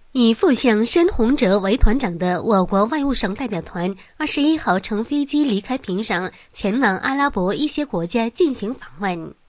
以副相申洪哲为团长的我国外务省代表团21号乘飞机离开平壤，前往阿拉伯一些国家进行访问。